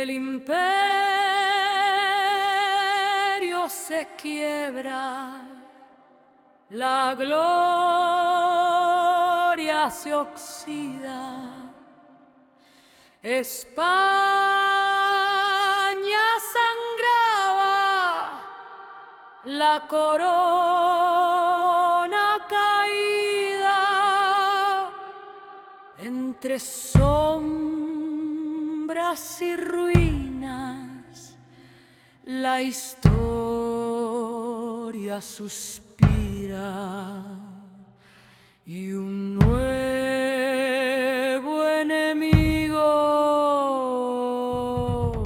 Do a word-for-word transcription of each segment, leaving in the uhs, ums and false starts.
El imperio se quiebra, la gloria se oxida. España sangraba, la corona caída entre sombras y ruinas. La historia suspira y un nuevo enemigo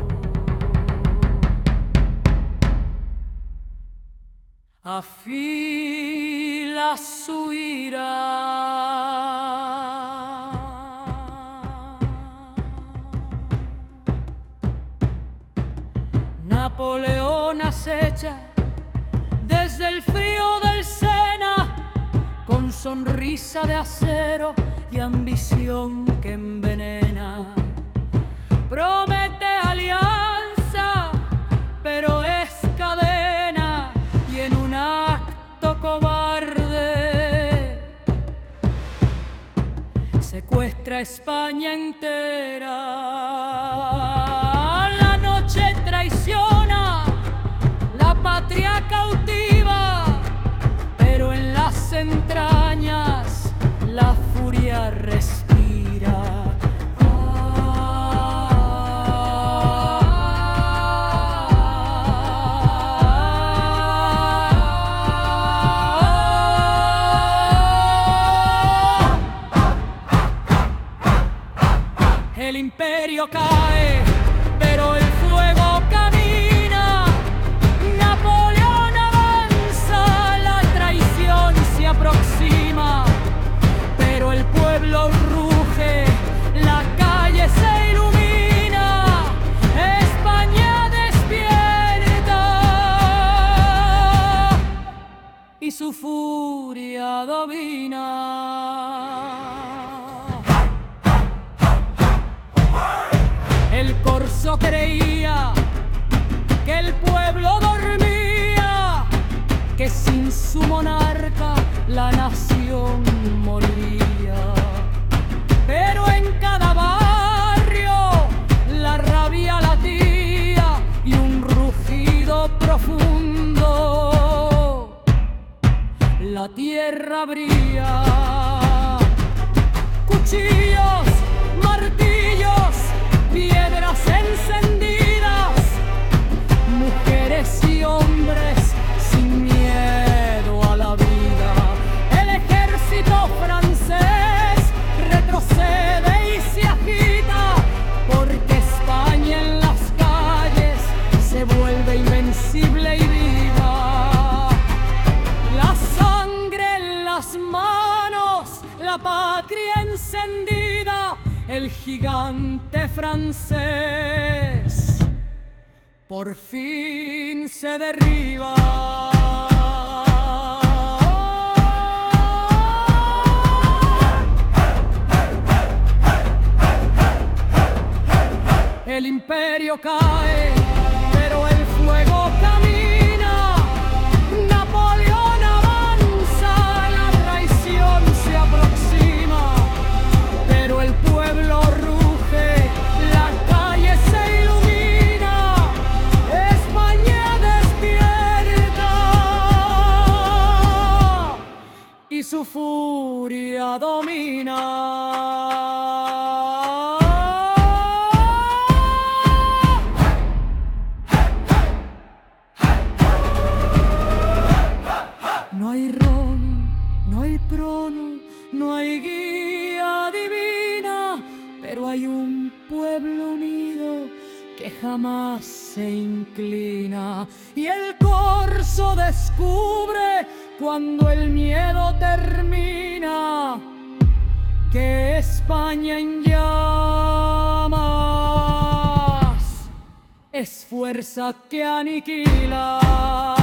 afila su ira. Napoleón acecha desde el frío del Sena, con sonrisa de acero y ambición que envenena. Promete alianza, pero es cadena, y en un acto cobarde secuestra a España entera. La noche traiciona, la patria cautiva, pero en las entrañas la furia respira. El imperio cae, pero el fuego camina. Napoleón avanza, la traición se aproxima, pero el pueblo ruge, la calle se ilumina. España despierta y su furia domina. El corso creía que el pueblo dormía, que sin su monarca la nación moriría. Pero en cada barrio la rabia latía y un rugido profundo la tierra abría. Cuchillos, martillos, piedras encendidas, mujeres y hombres sin miedo a la vida. El ejército francés retrocede y se agita, porque España en las calles se vuelve invencible y viva. La sangre en las manos, la patria encendida, el gigante francés por fin se derriba. El imperio cae, pero el fuego camina. Napoleón avanza, la traición se aproxima, pero el pueblo ruge, la calle se ilumina. España despierta y su furia domina. No hay ron, no hay trono, no hay guía divina, pero hay un pueblo unido que jamás se inclina. Y el corso descubre, cuando el miedo termina, que España en llamas es fuerza que aniquila.